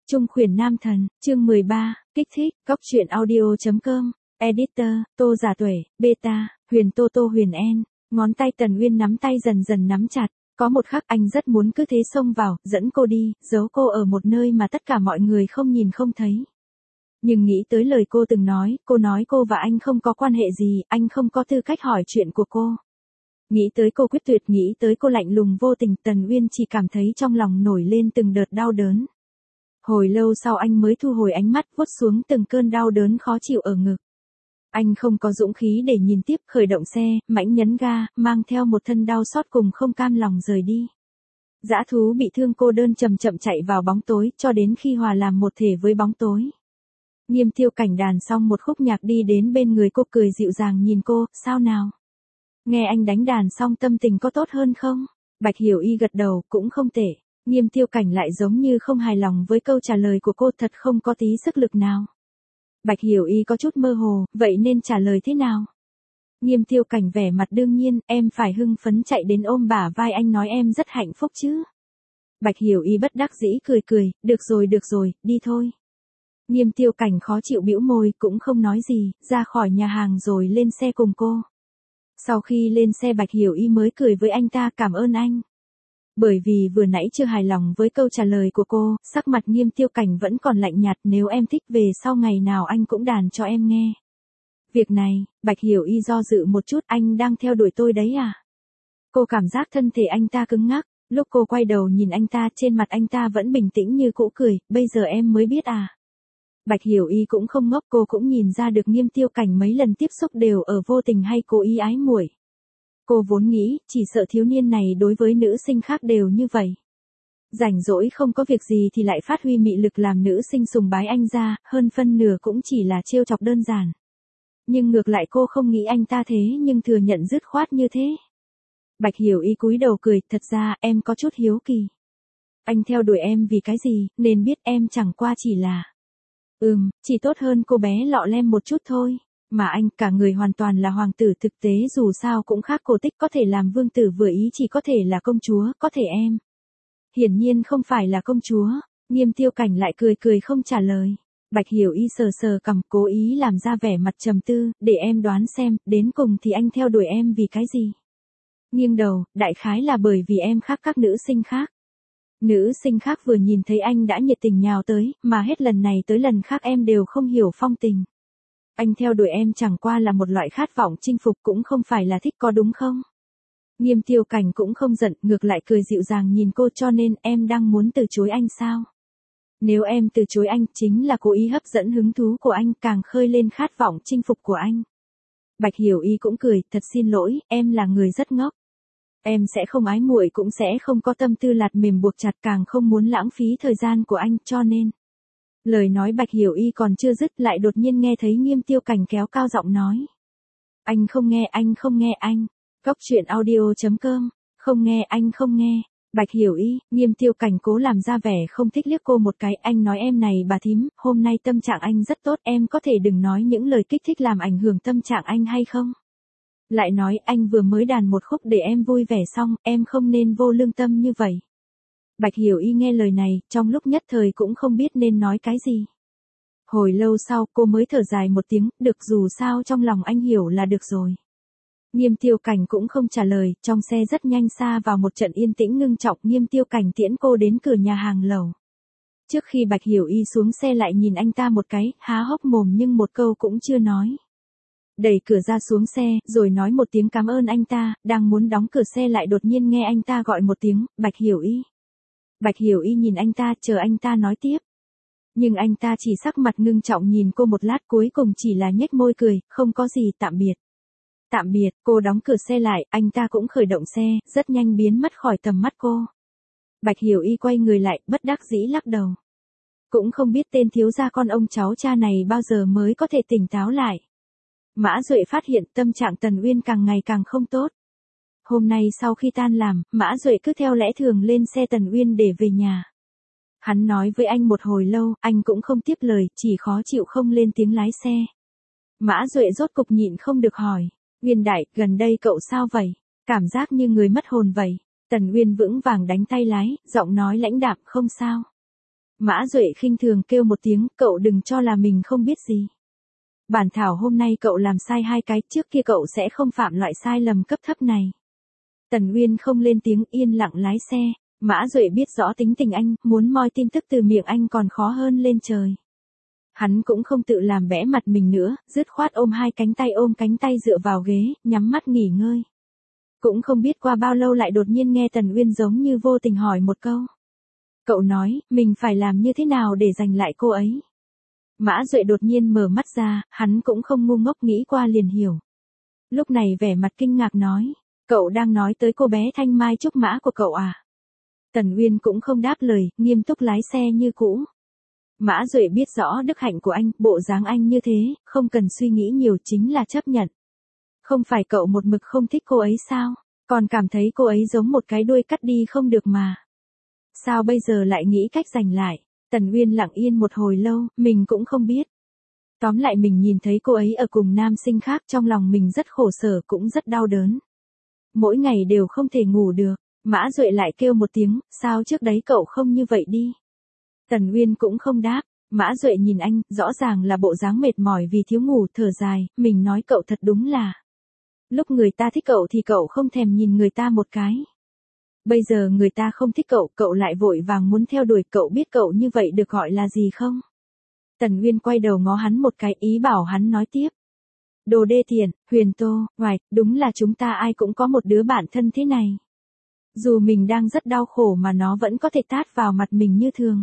Trung khuyển nam thần, chương 13, kích thích, cóc truyện audio.com, editor, Tô Giả Tuệ, beta, Huyền Tô Tô Huyền En, ngón tay Tần Uyên nắm tay dần dần nắm chặt, có một khắc anh rất muốn cứ thế xông vào, dẫn cô đi, giấu cô ở một nơi mà tất cả mọi người không nhìn không thấy. Nhưng nghĩ tới lời cô từng nói cô và anh không có quan hệ gì, anh không có tư cách hỏi chuyện của cô. Nghĩ tới cô quyết tuyệt, nghĩ tới cô lạnh lùng vô tình, Tần Uyên chỉ cảm thấy trong lòng nổi lên từng đợt đau đớn. Hồi lâu sau anh mới thu hồi ánh mắt, vuốt xuống từng cơn đau đớn khó chịu ở ngực. Anh không có dũng khí để nhìn tiếp, khởi động xe, mãnh nhấn ga, mang theo một thân đau xót cùng không cam lòng rời đi. Dã thú bị thương cô đơn chậm chậm chạy vào bóng tối, cho đến khi hòa làm một thể với bóng tối. Nghiêm Tiêu Cảnh đàn xong một khúc nhạc đi đến bên người cô, cười dịu dàng nhìn cô, sao nào? Nghe anh đánh đàn xong tâm tình có tốt hơn không? Bạch Hiểu Y gật đầu, cũng không tệ. Nghiêm Tiêu Cảnh lại giống như không hài lòng với câu trả lời của cô, thật không có tí sức lực nào. Bạch Hiểu Y có chút mơ hồ, vậy nên trả lời thế nào? Nghiêm Tiêu Cảnh vẻ mặt đương nhiên, em phải hưng phấn chạy đến ôm bả vai anh nói em rất hạnh phúc chứ. Bạch Hiểu Y bất đắc dĩ cười cười, được rồi, đi thôi. Nghiêm Tiêu Cảnh khó chịu bĩu môi, cũng không nói gì, ra khỏi nhà hàng rồi lên xe cùng cô. Sau khi lên xe Bạch Hiểu Y mới cười với anh ta, cảm ơn anh. Bởi vì vừa nãy chưa hài lòng với câu trả lời của cô, sắc mặt Nghiêm Tiêu Cảnh vẫn còn lạnh nhạt, nếu em thích về sau ngày nào anh cũng đàn cho em nghe. Việc này, Bạch Hiểu Y do dự một chút, anh đang theo đuổi tôi đấy à? Cô cảm giác thân thể anh ta cứng ngắc, lúc cô quay đầu nhìn anh ta, trên mặt anh ta vẫn bình tĩnh như cũ, cười, bây giờ em mới biết à? Bạch Hiểu Y cũng không ngốc, cô cũng nhìn ra được Nghiêm Tiêu Cảnh mấy lần tiếp xúc đều ở vô tình hay cố ý ái muội. Cô vốn nghĩ, chỉ sợ thiếu niên này đối với nữ sinh khác đều như vậy. Rảnh rỗi không có việc gì thì lại phát huy mị lực làm nữ sinh sùng bái anh ra, hơn phân nửa cũng chỉ là trêu chọc đơn giản. Nhưng ngược lại cô không nghĩ anh ta thế, nhưng thừa nhận dứt khoát như thế. Bạch Hiểu Y cúi đầu cười, thật ra em có chút hiếu kỳ. Anh theo đuổi em vì cái gì, nên biết em chẳng qua chỉ là... chỉ tốt hơn cô bé lọ lem một chút thôi. Mà anh, cả người hoàn toàn là hoàng tử, thực tế dù sao cũng khác cổ tích, có thể làm vương tử vừa ý, chỉ có thể là công chúa, có thể em. Hiển nhiên không phải là công chúa. Nghiêm Tiêu Cảnh lại cười không trả lời. Bạch Hiểu Y sờ sờ cằm, cố ý làm ra vẻ mặt trầm tư, để em đoán xem, đến cùng thì anh theo đuổi em vì cái gì? Nghiêng đầu, đại khái là bởi vì em khác các nữ sinh khác. Nữ sinh khác vừa nhìn thấy anh đã nhiệt tình nhào tới, mà hết lần này tới lần khác em đều không hiểu phong tình. Anh theo đuổi em chẳng qua là một loại khát vọng chinh phục, cũng không phải là thích, có đúng không? Nghiêm Tiêu Cảnh cũng không giận, ngược lại cười dịu dàng nhìn cô, cho nên em đang muốn từ chối anh sao? Nếu em từ chối anh, chính là cố ý hấp dẫn hứng thú của anh, càng khơi lên khát vọng chinh phục của anh. Bạch Hiểu Y cũng cười, thật xin lỗi, em là người rất ngốc. Em sẽ không ái muội, cũng sẽ không có tâm tư lạt mềm buộc chặt, càng không muốn lãng phí thời gian của anh, cho nên... Lời nói Bạch Hiểu Y còn chưa dứt lại đột nhiên nghe thấy Nghiêm Tiêu Cảnh kéo cao giọng nói. Anh không nghe anh. Cóc truyện audio.com, không nghe. Bạch Hiểu Y, Nghiêm Tiêu Cảnh cố làm ra vẻ không thích, liếc cô một cái, anh nói em này bà thím, hôm nay tâm trạng anh rất tốt, em có thể đừng nói những lời kích thích làm ảnh hưởng tâm trạng anh hay không? Lại nói anh vừa mới đàn một khúc để em vui vẻ xong, em không nên vô lương tâm như vậy. Bạch Hiểu Y nghe lời này, trong lúc nhất thời cũng không biết nên nói cái gì. Hồi lâu sau cô mới thở dài một tiếng, được, dù sao trong lòng anh hiểu là được rồi. Nghiêm Tiêu Cảnh cũng không trả lời, trong xe rất nhanh xa vào một trận yên tĩnh ngưng trọng. Nghiêm Tiêu Cảnh tiễn cô đến cửa nhà hàng lẩu. Trước khi Bạch Hiểu Y xuống xe lại nhìn anh ta một cái, há hốc mồm nhưng một câu cũng chưa nói. Đẩy cửa ra xuống xe, rồi nói một tiếng cảm ơn anh ta, đang muốn đóng cửa xe lại đột nhiên nghe anh ta gọi một tiếng, Bạch Hiểu Y. Bạch Hiểu Y nhìn anh ta, chờ anh ta nói tiếp. Nhưng anh ta chỉ sắc mặt ngưng trọng nhìn cô một lát, cuối cùng chỉ là nhếch môi cười, không có gì, tạm biệt. Tạm biệt, cô đóng cửa xe lại, anh ta cũng khởi động xe, rất nhanh biến mất khỏi tầm mắt cô. Bạch Hiểu Y quay người lại, bất đắc dĩ lắc đầu. Cũng không biết tên thiếu gia con ông cháu cha này bao giờ mới có thể tỉnh táo lại. Mã Duệ phát hiện tâm trạng Tần Uyên càng ngày càng không tốt. Hôm nay sau khi tan làm, Mã Duệ cứ theo lẽ thường lên xe Tần Uyên để về nhà. Hắn nói với anh một hồi lâu, anh cũng không tiếp lời, chỉ khó chịu không lên tiếng lái xe. Mã Duệ rốt cục nhịn không được hỏi, Uyên đại, gần đây cậu sao vậy? Cảm giác như người mất hồn vậy. Tần Uyên vững vàng đánh tay lái, giọng nói lãnh đạm, không sao. Mã Duệ khinh thường kêu một tiếng, cậu đừng cho là mình không biết gì. Bản thảo hôm nay cậu làm sai 2 cái, trước kia cậu sẽ không phạm loại sai lầm cấp thấp này. Tần Uyên không lên tiếng, yên lặng lái xe. Mã Duệ biết rõ tính tình anh, muốn moi tin tức từ miệng anh còn khó hơn lên trời. Hắn cũng không tự làm bẽ mặt mình nữa, dứt khoát ôm cánh tay dựa vào ghế, nhắm mắt nghỉ ngơi. Cũng không biết qua bao lâu lại đột nhiên nghe Tần Uyên giống như vô tình hỏi một câu. Cậu nói, mình phải làm như thế nào để giành lại cô ấy? Mã Duệ đột nhiên mở mắt ra, hắn cũng không ngu ngốc, nghĩ qua liền hiểu. Lúc này vẻ mặt kinh ngạc nói, cậu đang nói tới cô bé Thanh Mai Trúc Mã của cậu à? Tần Uyên cũng không đáp lời, nghiêm túc lái xe như cũ. Mã Duệ biết rõ đức hạnh của anh, bộ dáng anh như thế, không cần suy nghĩ nhiều chính là chấp nhận. Không phải cậu một mực không thích cô ấy sao? Còn cảm thấy cô ấy giống một cái đuôi cắt đi không được mà. Sao bây giờ lại nghĩ cách giành lại? Tần Uyên lặng yên một hồi lâu, mình cũng không biết. Tóm lại mình nhìn thấy cô ấy ở cùng nam sinh khác, trong lòng mình rất khổ sở, cũng rất đau đớn. Mỗi ngày đều không thể ngủ được. Mã Duệ lại kêu một tiếng, sao trước đấy cậu không như vậy đi? Tần Uyên cũng không đáp. Mã Duệ nhìn anh, rõ ràng là bộ dáng mệt mỏi vì thiếu ngủ, thở dài, mình nói cậu thật đúng là. Lúc người ta thích cậu thì cậu không thèm nhìn người ta một cái. Bây giờ người ta không thích cậu, cậu lại vội vàng muốn theo đuổi, cậu biết cậu như vậy được gọi là gì không? Tần Uyên quay đầu ngó hắn một cái, ý bảo hắn nói tiếp. Đồ đê tiện, Huyền Tô, ngoài, đúng là chúng ta ai cũng có một đứa bạn thân thế này. Dù mình đang rất đau khổ mà nó vẫn có thể tát vào mặt mình như thường.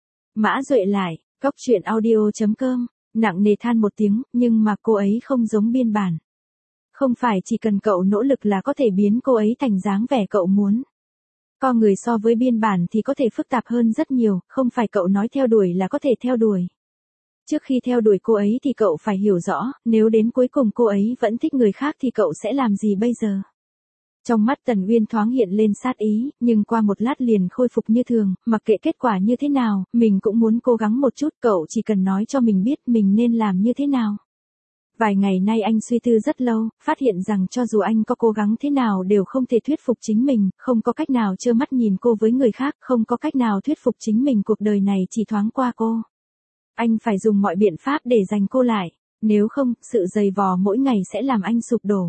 Mã Duệ lại, Cóc Truyện Audio.com, nặng nề than một tiếng, nhưng mà cô ấy không giống biên bản. Không phải chỉ cần cậu nỗ lực là có thể biến cô ấy thành dáng vẻ cậu muốn. Con người so với biên bản thì có thể phức tạp hơn rất nhiều, không phải cậu nói theo đuổi là có thể theo đuổi. Trước khi theo đuổi cô ấy thì cậu phải hiểu rõ, nếu đến cuối cùng cô ấy vẫn thích người khác thì cậu sẽ làm gì bây giờ? Trong mắt Tần Uyên thoáng hiện lên sát ý, nhưng qua một lát liền khôi phục như thường, mặc kệ kết quả như thế nào, mình cũng muốn cố gắng một chút, cậu chỉ cần nói cho mình biết mình nên làm như thế nào. Vài ngày nay anh suy tư rất lâu, phát hiện rằng cho dù anh có cố gắng thế nào đều không thể thuyết phục chính mình, không có cách nào trơ mắt nhìn cô với người khác, không có cách nào thuyết phục chính mình cuộc đời này chỉ thoáng qua cô. Anh phải dùng mọi biện pháp để giành cô lại, nếu không, sự giày vò mỗi ngày sẽ làm anh sụp đổ.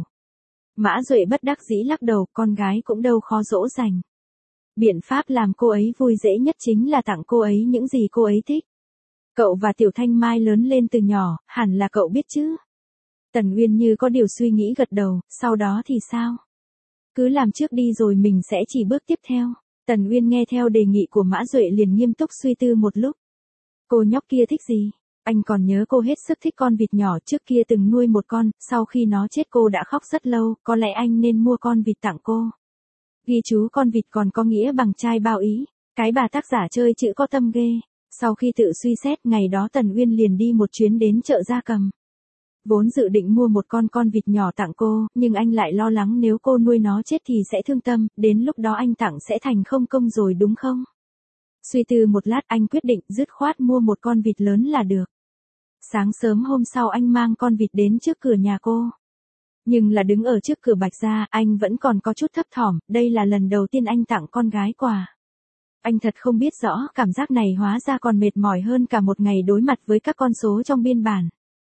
Mã Duệ bất đắc dĩ lắc đầu, con gái cũng đâu khó dỗ dành. Biện pháp làm cô ấy vui dễ nhất chính là tặng cô ấy những gì cô ấy thích. Cậu và Tiểu Thanh Mai lớn lên từ nhỏ, hẳn là cậu biết chứ. Tần Uyên như có điều suy nghĩ gật đầu, sau đó thì sao? Cứ làm trước đi rồi mình sẽ chỉ bước tiếp theo. Tần Uyên nghe theo đề nghị của Mã Duệ liền nghiêm túc suy tư một lúc. Cô nhóc kia thích gì? Anh còn nhớ cô hết sức thích con vịt nhỏ, trước kia từng nuôi một con, sau khi nó chết cô đã khóc rất lâu, có lẽ anh nên mua con vịt tặng cô. Ghi chú con vịt còn có nghĩa bằng trai bao ý, cái bà tác giả chơi chữ có tâm ghê. Sau khi tự suy xét, ngày đó Tần Uyên liền đi một chuyến đến chợ gia cầm. Vốn dự định mua một con vịt nhỏ tặng cô, nhưng anh lại lo lắng nếu cô nuôi nó chết thì sẽ thương tâm, đến lúc đó anh tặng sẽ thành không công rồi đúng không? Suy tư một lát anh quyết định dứt khoát mua một con vịt lớn là được. Sáng sớm hôm sau anh mang con vịt đến trước cửa nhà cô. Nhưng là đứng ở trước cửa Bạch gia, anh vẫn còn có chút thấp thỏm, đây là lần đầu tiên anh tặng con gái quà. Anh thật không biết rõ, cảm giác này hóa ra còn mệt mỏi hơn cả một ngày đối mặt với các con số trong biên bản.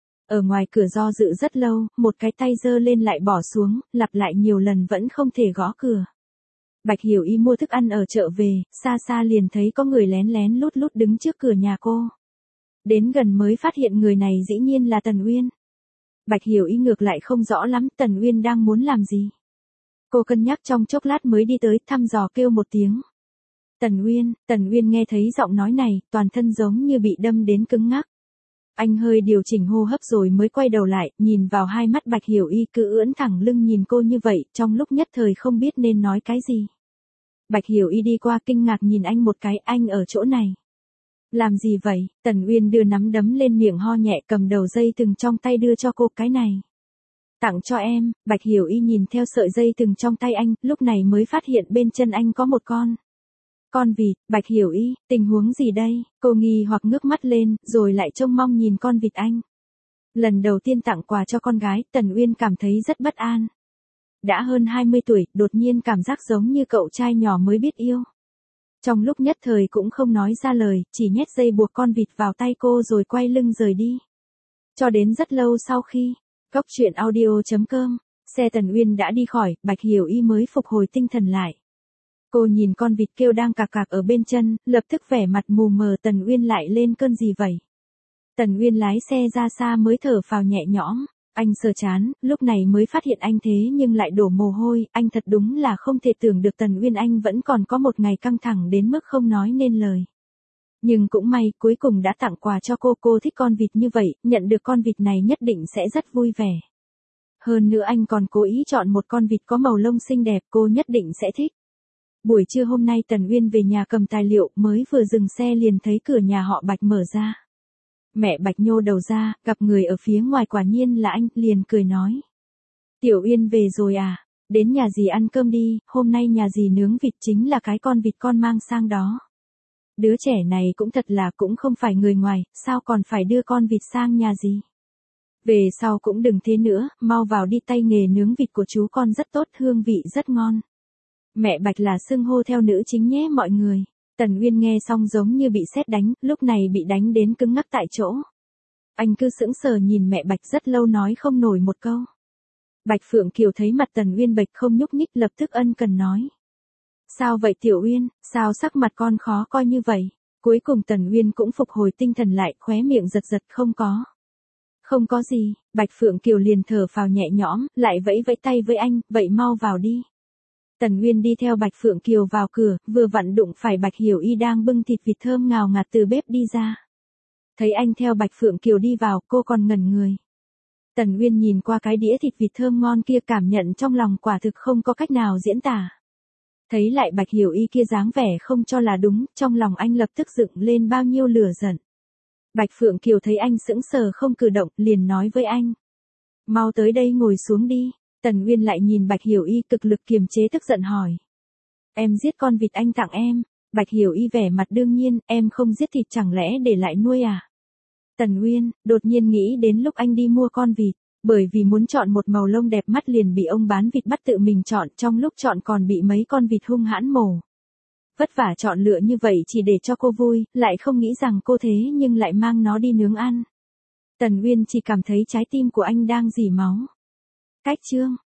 Ở ngoài cửa do dự rất lâu, một cái tay giơ lên lại bỏ xuống, lặp lại nhiều lần vẫn không thể gõ cửa. Bạch Hiểu Y mua thức ăn ở chợ về, xa xa liền thấy có người lén lén lút lút đứng trước cửa nhà cô. Đến gần mới phát hiện người này dĩ nhiên là Tần Uyên. Bạch Hiểu Y ngược lại không rõ lắm Tần Uyên đang muốn làm gì. Cô cân nhắc trong chốc lát mới đi tới, thăm dò kêu một tiếng. Tần Uyên nghe thấy giọng nói này, toàn thân giống như bị đâm đến cứng ngắc. Anh hơi điều chỉnh hô hấp rồi mới quay đầu lại, nhìn vào hai mắt Bạch Hiểu Y cứ ưỡn thẳng lưng nhìn cô như vậy, trong lúc nhất thời không biết nên nói cái gì. Bạch Hiểu Y đi qua kinh ngạc nhìn anh một cái, anh ở chỗ này. Làm gì vậy? Tần Uyên đưa nắm đấm lên miệng ho nhẹ, cầm đầu dây thừng trong tay đưa cho cô, cái này. Tặng cho em. Bạch Hiểu Y nhìn theo sợi dây thừng trong tay anh, lúc này mới phát hiện bên chân anh có một con vịt. Bạch Hiểu Y, tình huống gì đây? Cô nghi hoặc ngước mắt lên, rồi lại trông mong nhìn con vịt anh. Lần đầu tiên tặng quà cho con gái, Tần Uyên cảm thấy rất bất an. Đã hơn 20 tuổi, đột nhiên cảm giác giống như cậu trai nhỏ mới biết yêu. Trong lúc nhất thời cũng không nói ra lời, chỉ nhét dây buộc con vịt vào tay cô rồi quay lưng rời đi. Cho đến rất lâu sau khi, Cốc truyện audio.com, xe Tần Uyên đã đi khỏi, Bạch Hiểu Y mới phục hồi tinh thần lại. Cô nhìn con vịt kêu đang cạc cạc ở bên chân, lập tức vẻ mặt mù mờ. Tần Uyên lại lên cơn gì vậy? Tần Uyên lái xe ra xa mới thở phào nhẹ nhõm. Anh sờ chán, lúc này mới phát hiện anh thế nhưng lại đổ mồ hôi. Anh thật đúng là không thể tưởng được Tần Uyên anh vẫn còn có một ngày căng thẳng đến mức không nói nên lời. Nhưng cũng may, cuối cùng đã tặng quà cho cô thích con vịt như vậy, nhận được con vịt này nhất định sẽ rất vui vẻ. Hơn nữa anh còn cố ý chọn một con vịt có màu lông xinh đẹp, cô nhất định sẽ thích. Buổi trưa hôm nay Tần Uyên về nhà cầm tài liệu, mới vừa dừng xe liền thấy cửa nhà họ Bạch mở ra. Mẹ Bạch nhô đầu ra, gặp người ở phía ngoài quả nhiên là anh, liền cười nói. Tiểu Uyên về rồi à, đến nhà dì ăn cơm đi, hôm nay nhà dì nướng vịt chính là cái con vịt con mang sang đó. Đứa trẻ này cũng thật là cũng không phải người ngoài, sao còn phải đưa con vịt sang nhà dì. Về sau cũng đừng thế nữa, mau vào đi, tay nghề nướng vịt của chú con rất tốt, hương vị rất ngon. Mẹ Bạch là xưng hô theo nữ chính nhé mọi người. Tần Uyên nghe xong giống như bị sét đánh, lúc này bị đánh đến cứng ngắc tại chỗ. Anh cứ sững sờ nhìn mẹ Bạch rất lâu nói không nổi một câu. Bạch Phượng Kiều thấy mặt Tần Uyên bệch không nhúc nhích lập tức ân cần nói. Sao vậy Tiểu Uyên, sao sắc mặt con khó coi như vậy? Cuối cùng Tần Uyên cũng phục hồi tinh thần lại, khóe miệng giật giật không có. Không có gì, Bạch Phượng Kiều liền thở phào nhẹ nhõm, lại vẫy vẫy tay với anh, vậy mau vào đi. Tần Uyên đi theo Bạch Phượng Kiều vào cửa, vừa vặn đụng phải Bạch Hiểu Y đang bưng thịt vịt thơm ngào ngạt từ bếp đi ra. Thấy anh theo Bạch Phượng Kiều đi vào, cô còn ngẩn người. Tần Uyên nhìn qua cái đĩa thịt vịt thơm ngon kia, cảm nhận trong lòng quả thực không có cách nào diễn tả. Thấy lại Bạch Hiểu Y kia dáng vẻ không cho là đúng, trong lòng anh lập tức dựng lên bao nhiêu lửa giận. Bạch Phượng Kiều thấy anh sững sờ không cử động, liền nói với anh. Mau tới đây ngồi xuống đi. Tần Uyên lại nhìn Bạch Hiểu Y cực lực kiềm chế tức giận hỏi. Em giết con vịt anh tặng em. Bạch Hiểu Y vẻ mặt đương nhiên, em không giết thịt chẳng lẽ để lại nuôi à? Tần Uyên, đột nhiên nghĩ đến lúc anh đi mua con vịt, bởi vì muốn chọn một màu lông đẹp mắt liền bị ông bán vịt bắt tự mình chọn, trong lúc chọn còn bị mấy con vịt hung hãn mổ. Vất vả chọn lựa như vậy chỉ để cho cô vui, lại không nghĩ rằng cô thế nhưng lại mang nó đi nướng ăn. Tần Uyên chỉ cảm thấy trái tim của anh đang rỉ máu. Cách chương